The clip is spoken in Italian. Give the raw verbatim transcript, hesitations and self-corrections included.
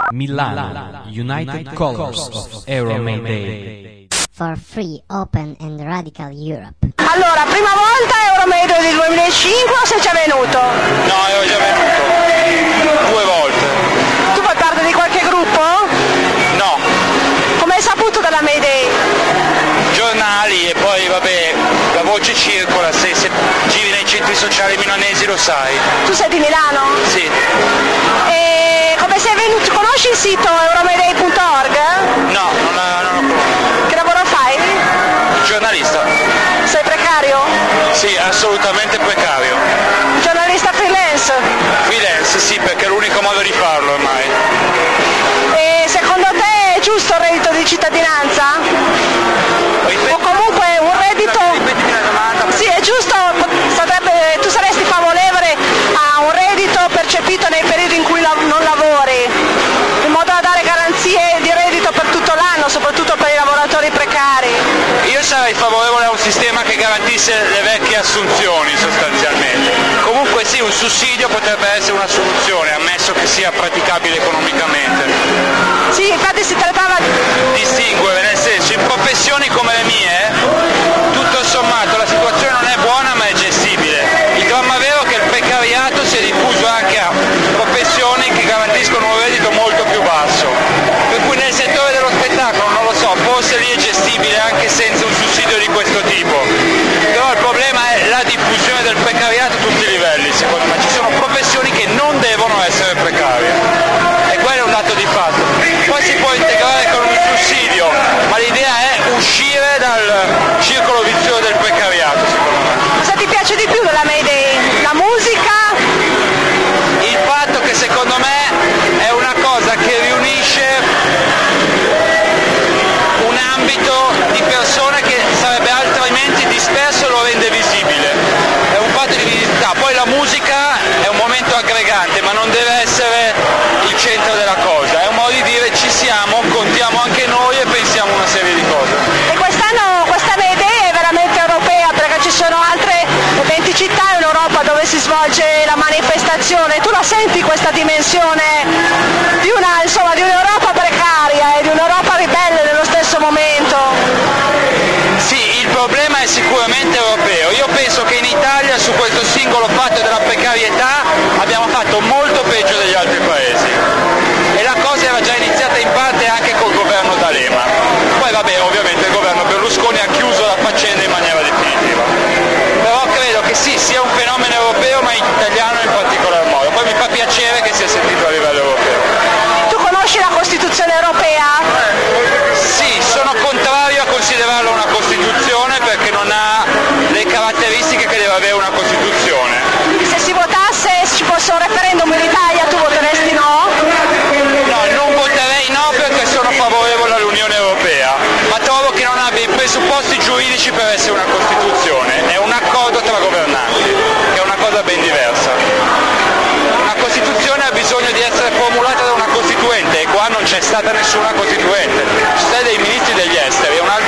Milano, United Colors of Euromade. For free, open and radical Europe. Allora, prima volta Euromade del duemilacinque o sei già venuto? No, ero già venuto. Due volte. Tu fai parte di qualche gruppo? No. Come hai saputo della Mayday? Giornali e poi vabbè, la voce circola, se, se giri nei centri sociali milanesi lo sai. Tu sei di Milano? Sì. E come sei venuto? Conosci il sito euromayday punto org? No, non, la, non lo conosco. Che lavoro fai? Giornalista. Sei precario? Sì, assolutamente precario. Giornalista freelance? Freelance, sì, perché è l'unico modo di farlo ormai. E secondo te è giusto il reddito di cittadinanza? Ripeti, o comunque un reddito... Ripetimi la domanda. Sì, è giusto, sarebbe, tu saresti favorevole a un reddito percepito nei periodi in cui la, non lavori, in modo da dare garanzie di reddito per tutto l'anno, soprattutto per i lavoratori precari. Io sarei favorevole a un sistema che garantisse le vecchie assunzioni sostanzialmente. Comunque sì, un sussidio potrebbe essere una soluzione, ammesso che sia praticabile economicamente. Sì, infatti si trattava di distinguere, nel senso, in professioni come le mie, tutto sommato la situazione non è buona ma è gestibile. Il dramma vero è che il precariato si è diffuso anche a professioni che garantiscono un reddito molto più basso. Per cui nel settore dello spettacolo, non lo so, forse lì è gestibile anche senza un sussidio di questo tipo. Però il problema è la diffusione del precariato a tutti i livelli, secondo me. Ci sono professioni che non devono essere precarie. E quello è un dato di fatto. Poi si può integrare con un sussidio, ma l'idea è uscire dal circolo vizioso del precariato, secondo me. Cosa ti piace di più della Mayday? La musica? Il fatto che secondo me è una cosa che riunisce un ambito di persone che sarebbe altrimenti disperso e lo rende visibile. È un fatto di visibilità. Poi la musica è un momento aggregante, ma non deve essere il centro della cosa. È un modo di dire ci siamo, contiamo anche noi e pensiamo una serie di cose. E quest'anno questa Mayday è veramente europea, perché ci sono altre venti città in Europa dove si svolge la manifestazione. Tu la senti questa dimensione di una, insomma, di un'Europa precaria e di un'Europa ribelle nello stesso momento? Sì, il problema è sicuramente europeo. Io penso che in Italia su questo singolo fatto della precarietà abbiamo fatto molto peggio degli altri paesi. E la cosa era già iniziata in parte anche col governo D'Alema. Poi vabbè, ovviamente il governo Berlusconi ha chiuso la faccenda in maniera definitiva. Però credo che sì, sia un fenomeno europeo, ma italiano in particolar modo. Poi mi fa piacere che sia sentito a livello europeo. Tu conosci la Costituzione europea? Sì, sono contrario a considerarla una Costituzione perché non ha le caratteristiche che deve avere una Costituzione. Se si votasse, se ci fosse un referendum in Italia, tu voteresti no? No, non voterei no perché sono favorevole all'Unione Europea, ma trovo che non abbia i presupposti giuridici per essere una Costituzione. È un accordo tra governanti, che è una cosa ben diversa. Una Costituzione ha bisogno di essere formulata da una Costituente e qua non c'è stata nessuna Costituente. Ci sono dei ministri degli esteri, è un altro